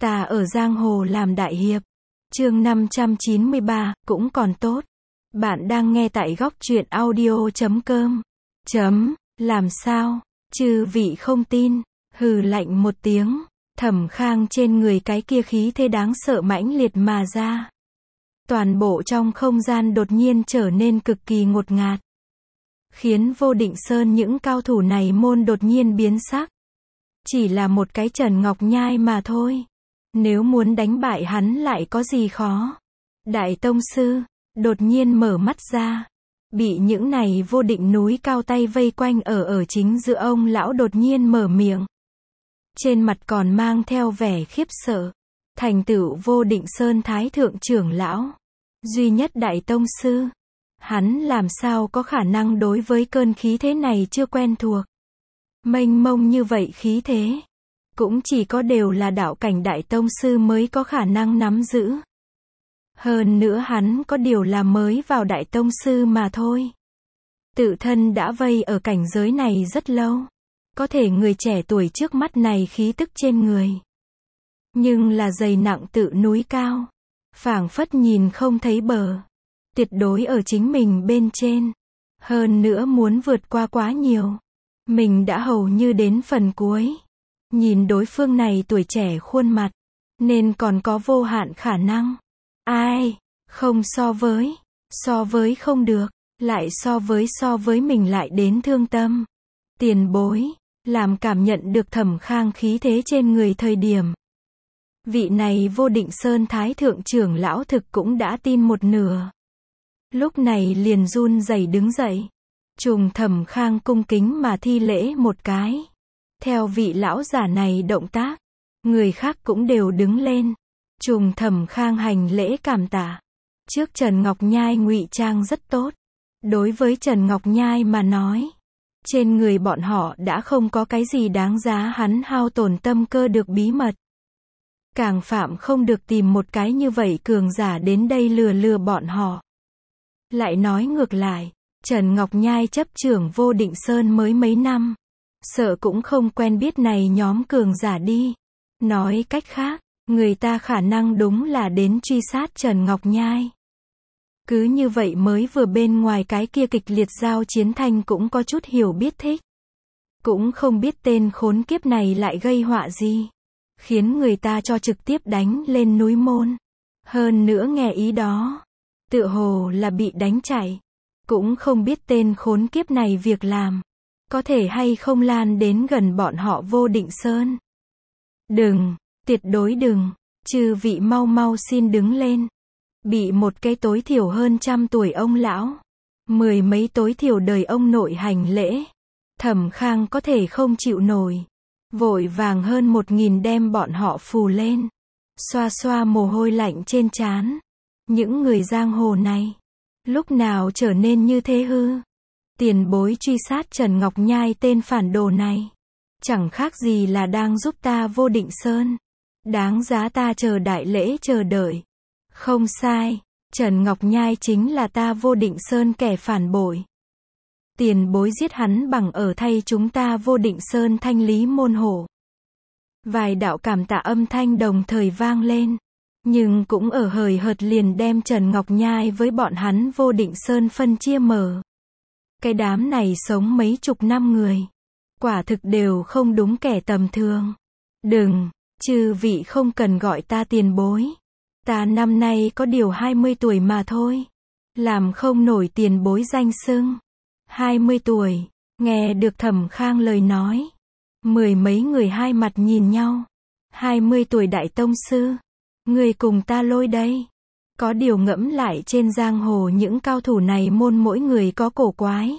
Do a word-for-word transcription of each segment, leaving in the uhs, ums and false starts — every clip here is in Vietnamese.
Ta ở giang hồ làm đại hiệp. Chương năm trăm chín mươi ba, cũng còn tốt. Bạn đang nghe tại góc truyện audio chấm com. Chấm, làm sao? Chư vị không tin. Hừ lạnh một tiếng. Thẩm Khang trên người cái kia khí thế đáng sợ mãnh liệt mà ra. Toàn bộ trong không gian đột nhiên trở nên cực kỳ ngột ngạt. Khiến Vô Định Sơn những cao thủ này môn đột nhiên biến sắc. Chỉ là một cái Trần Ngọc Nhai mà thôi. Nếu muốn đánh bại hắn lại có gì khó. Đại tông sư, đột nhiên mở mắt ra. Bị những này vô định núi cao tay vây quanh ở ở chính giữa ông lão đột nhiên mở miệng. Trên mặt còn mang theo vẻ khiếp sợ. Thành tựu Vô Định Sơn Thái Thượng trưởng lão. Duy nhất đại tông sư. Hắn làm sao có khả năng đối với cơn khí thế này chưa quen thuộc. Mênh mông như vậy khí thế. Cũng chỉ có đều là đạo cảnh đại tông sư mới có khả năng nắm giữ. Hơn nữa hắn có điều là mới vào đại tông sư mà thôi. Tự thân đã vây ở cảnh giới này rất lâu. Có thể người trẻ tuổi trước mắt này khí tức trên người. Nhưng là dày nặng tự núi cao. Phảng phất nhìn không thấy bờ. Tuyệt đối ở chính mình bên trên. Hơn nữa muốn vượt qua quá nhiều. Mình đã hầu như đến phần cuối. Nhìn đối phương này tuổi trẻ khuôn mặt. Nên còn có vô hạn khả năng. Ai? Không so với. So với không được. Lại so với so với mình lại đến thương tâm. Tiền bối. Làm cảm nhận được Thẩm Khang khí thế trên người thời điểm. Vị này Vô Định Sơn Thái Thượng trưởng lão thực cũng đã tin một nửa. Lúc này liền run rẩy đứng dậy. Trùng Thẩm Khang cung kính mà thi lễ một cái. Theo vị lão giả này động tác. Người khác cũng đều đứng lên. Trùng Thẩm Khang hành lễ cảm tạ. Trước Trần Ngọc Nhai ngụy trang rất tốt. Đối với Trần Ngọc Nhai mà nói. Trên người bọn họ đã không có cái gì đáng giá hắn hao tổn tâm cơ được bí mật. Càng phạm không được tìm một cái như vậy cường giả đến đây lừa lừa bọn họ. Lại nói ngược lại, Trần Ngọc Nhai chấp trưởng Vô Định Sơn mới mấy năm. Sợ cũng không quen biết này nhóm cường giả đi. Nói cách khác, người ta khả năng đúng là đến truy sát Trần Ngọc Nhai. Cứ như vậy mới vừa bên ngoài cái kia kịch liệt giao chiến thanh cũng có chút hiểu biết thích. Cũng không biết tên khốn kiếp này lại gây họa gì. Khiến người ta cho trực tiếp đánh lên núi môn. Hơn nữa nghe ý đó. Tựa hồ là bị đánh chạy. Cũng không biết tên khốn kiếp này việc làm. Có thể hay không lan đến gần bọn họ Vô Định Sơn. Đừng, tuyệt đối đừng. Chư vị mau mau xin đứng lên. Bị một cái tối thiểu hơn trăm tuổi ông lão. Mười mấy tối thiểu đời ông nội hành lễ. Thẩm Khang có thể không chịu nổi. Vội vàng hơn một nghìn đem bọn họ phù lên. Xoa xoa mồ hôi lạnh trên trán. Những người giang hồ này. Lúc nào trở nên như thế hư. Tiền bối truy sát Trần Ngọc Nhai tên phản đồ này. Chẳng khác gì là đang giúp ta Vô Định Sơn. Đáng giá ta chờ đại lễ chờ đợi. Không sai. Trần Ngọc Nhai chính là ta Vô Định Sơn kẻ phản bội. Tiền bối giết hắn bằng ở thay chúng ta Vô Định Sơn thanh lý môn hộ. Vài đạo cảm tạ âm thanh đồng thời vang lên. Nhưng cũng ở hời hợt liền đem Trần Ngọc Nhai với bọn hắn Vô Định Sơn phân chia mở. Cái đám này sống mấy chục năm người. Quả thực đều không đúng kẻ tầm thường. Đừng, chư vị không cần gọi ta tiền bối. Ta năm nay có điều hai mươi tuổi mà thôi. Làm không nổi tiền bối danh xưng. hai mươi tuổi, nghe được Thẩm Khang lời nói. Mười mấy người hai mặt nhìn nhau. hai mươi tuổi đại tông sư. Người cùng ta lôi đây. Có điều ngẫm lại trên giang hồ những cao thủ này môn mỗi người có cổ quái.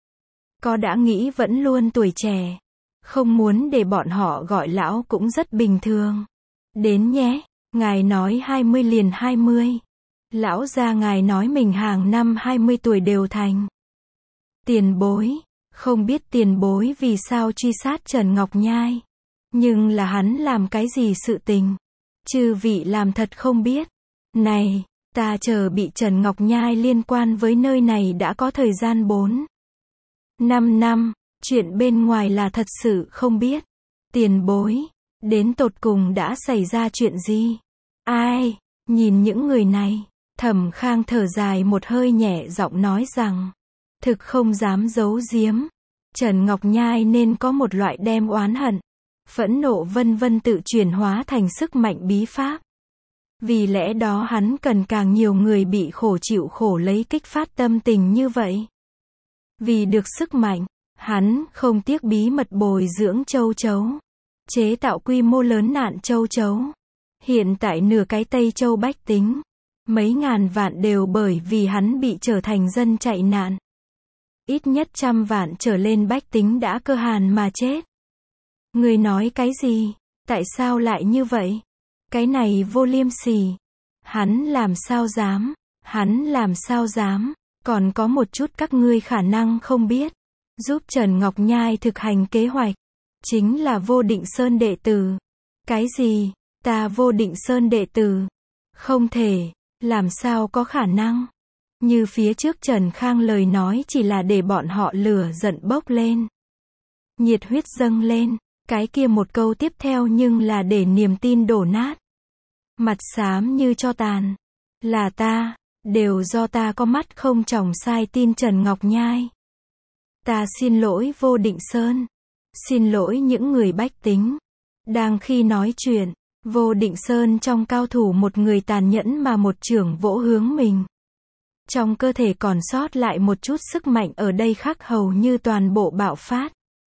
Có đã nghĩ vẫn luôn tuổi trẻ. Không muốn để bọn họ gọi lão cũng rất bình thường. Đến nhé, ngài nói hai mươi liền hai mươi. Lão gia ngài nói mình hàng năm hai mươi tuổi đều thành. Tiền bối, không biết tiền bối vì sao truy sát Trần Ngọc Nhai. Nhưng là hắn làm cái gì sự tình. Chư vị làm thật không biết. Này, ta chờ bị Trần Ngọc Nhai liên quan với nơi này đã có thời gian bốn năm năm. Chuyện bên ngoài là thật sự không biết. Tiền bối, Đến tột cùng đã xảy ra chuyện gì? Ai? Nhìn những người này, Thẩm Khang thở dài một hơi nhẹ giọng nói rằng, thực không dám giấu giếm, Trần Ngọc Nhai nên có một loại đem oán hận, phẫn nộ vân vân tự chuyển hóa thành sức mạnh bí pháp. Vì lẽ đó hắn cần càng nhiều người bị khổ chịu khổ lấy kích phát tâm tình như vậy. Vì được sức mạnh, hắn không tiếc bí mật bồi dưỡng châu chấu, chế tạo quy mô lớn nạn châu chấu. Hiện tại nửa cái Tây Châu bách tính, mấy ngàn vạn đều bởi vì hắn bị trở thành dân chạy nạn. Ít nhất trăm vạn trở lên bách tính đã cơ hàn mà chết. Người nói cái gì? Tại sao lại như vậy? Cái này vô liêm sỉ. Hắn làm sao dám? Hắn làm sao dám? Còn có một chút các ngươi khả năng không biết. Giúp Trần Ngọc Nhai thực hành kế hoạch. Chính là Vô Định Sơn đệ tử. Cái gì? Ta Vô Định Sơn đệ tử? Không thể. Làm sao có khả năng? Như phía trước Trần Khang lời nói chỉ là để bọn họ lửa giận bốc lên. Nhiệt huyết dâng lên. Cái kia một câu tiếp theo nhưng là để niềm tin đổ nát. Mặt xám như tro tàn. Là ta. Đều do ta có mắt không tròng sai tin Trần Ngọc Nhai. Ta xin lỗi Vô Định Sơn. Xin lỗi những người bách tính. Đang khi nói chuyện, Vô Định Sơn trong cao thủ một người tàn nhẫn mà một chưởng vỗ hướng mình. Trong cơ thể còn sót lại một chút sức mạnh ở đây khác hầu như toàn bộ bạo phát.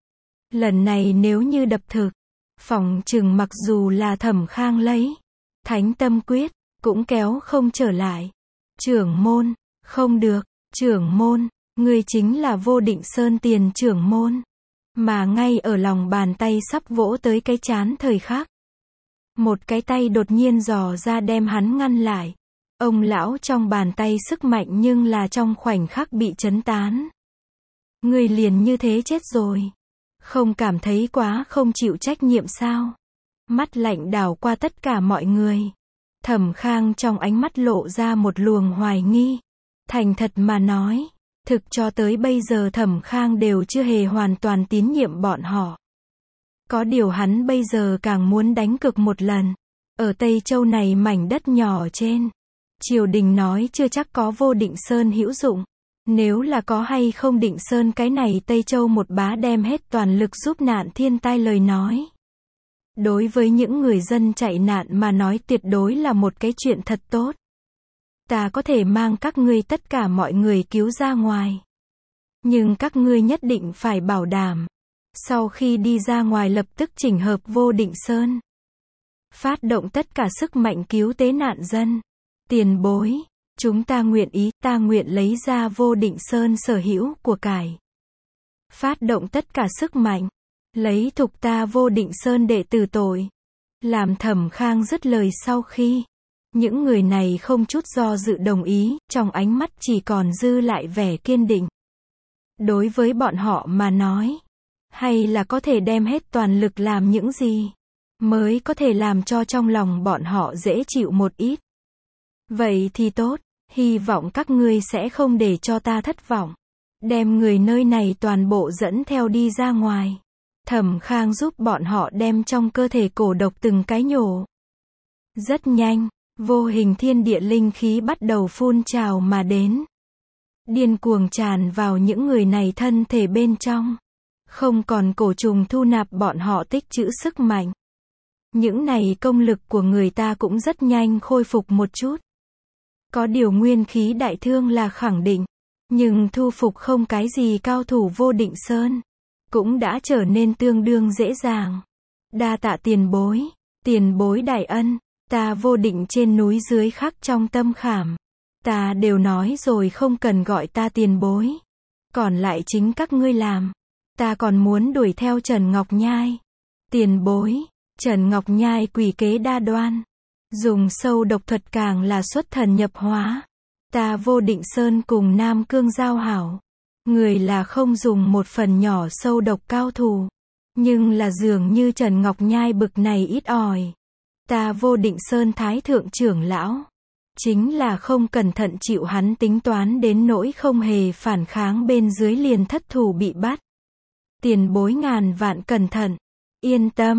Lần này nếu như đập thực, phỏng chừng mặc dù là Thẩm Khang lấy Thánh Tâm Quyết, cũng kéo không trở lại. Trưởng môn, không được, trưởng môn, người chính là Vô Định Sơn tiền trưởng môn. Mà ngay ở lòng bàn tay sắp vỗ tới cái chán thời khắc. Một cái tay đột nhiên dò ra đem hắn ngăn lại. Ông lão trong bàn tay sức mạnh nhưng là trong khoảnh khắc bị chấn tán. Người liền như thế chết rồi. Không cảm thấy quá không chịu trách nhiệm sao? Mắt lạnh đảo qua tất cả mọi người. Thẩm Khang trong ánh mắt lộ ra một luồng hoài nghi. Thành thật mà nói, thực cho tới bây giờ Thẩm Khang đều chưa hề hoàn toàn tín nhiệm bọn họ. Có điều hắn bây giờ càng muốn đánh cược một lần. Ở Tây Châu này mảnh đất nhỏ trên, triều đình nói chưa chắc có Vô Định Sơn hữu dụng. Nếu là có hay không Định Sơn cái này Tây Châu một bá đem hết toàn lực giúp nạn thiên tai lời nói. Đối với những người dân chạy nạn mà nói tuyệt đối là một cái chuyện thật tốt. Ta có thể mang các ngươi tất cả mọi người cứu ra ngoài. Nhưng các ngươi nhất định phải bảo đảm. Sau khi đi ra ngoài lập tức chỉnh hợp Vô Định Sơn. Phát động tất cả sức mạnh cứu tế nạn dân. Tiền bối. Chúng ta nguyện ý, ta nguyện lấy ra Vô Định Sơn sở hữu của cải. Phát động tất cả sức mạnh. Lấy thục ta Vô Định Sơn đệ tử tội. Làm Thẩm Khang dứt lời sau khi. Những người này không chút do dự đồng ý, trong ánh mắt chỉ còn dư lại vẻ kiên định. Đối với bọn họ mà nói. Hay là có thể đem hết toàn lực làm những gì. Mới có thể làm cho trong lòng bọn họ dễ chịu một ít. Vậy thì tốt, hy vọng các ngươi sẽ không để cho ta thất vọng. Đem người nơi này toàn bộ dẫn theo đi ra ngoài. Thẩm Khang giúp bọn họ đem trong cơ thể cổ độc từng cái nhổ. Rất nhanh, vô hình thiên địa linh khí bắt đầu phun trào mà đến. Điên cuồng tràn vào những người này thân thể bên trong. Không còn cổ trùng thu nạp bọn họ tích trữ sức mạnh. Những này công lực của người ta cũng rất nhanh khôi phục một chút. Có điều nguyên khí đại thương là khẳng định. Nhưng thu phục không cái gì cao thủ Vô Định Sơn. Cũng đã trở nên tương đương dễ dàng. Đa tạ tiền bối. Tiền bối đại ân. Ta Vô Định trên núi dưới khắc trong tâm khảm. Ta đều nói rồi không cần gọi ta tiền bối. Còn lại chính các ngươi làm. Ta còn muốn đuổi theo Trần Ngọc Nhai. Tiền bối. Trần Ngọc Nhai quỷ kế đa đoan. Dùng sâu độc thuật càng là xuất thần nhập hóa. Ta Vô Định Sơn cùng Nam Cương giao hảo. Người là không dùng một phần nhỏ sâu độc cao thủ. Nhưng là dường như Trần Ngọc Nhai bực này ít ỏi. Ta Vô Định Sơn thái thượng trưởng lão. Chính là không cẩn thận chịu hắn tính toán đến nỗi không hề phản kháng bên dưới liền thất thủ bị bắt. Tiền bối ngàn vạn cẩn thận. Yên tâm,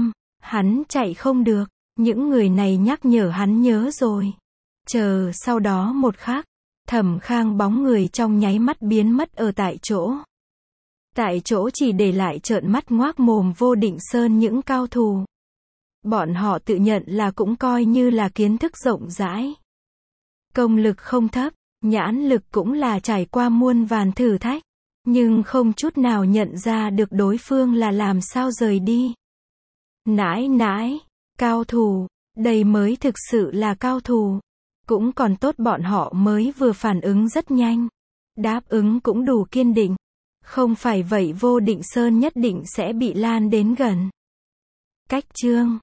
Hắn chạy không được, những người này nhắc nhở hắn nhớ rồi. Chờ sau đó một khắc, Thẩm Khang bóng người trong nháy mắt biến mất ở tại chỗ. Tại chỗ chỉ để lại trợn mắt ngoác mồm Vô Định Sơn những cao thủ. Bọn họ tự nhận là cũng coi như là kiến thức rộng rãi. Công lực không thấp, nhãn lực cũng là trải qua muôn vàn thử thách. Nhưng không chút nào nhận ra được đối phương là làm sao rời đi. Nãi nãi, cao thủ, đây mới thực sự là cao thủ. Cũng còn tốt bọn họ mới vừa phản ứng rất nhanh. Đáp ứng cũng đủ kiên định. Không phải vậy Vô Định Sơn nhất định sẽ bị lan đến gần. Cách chương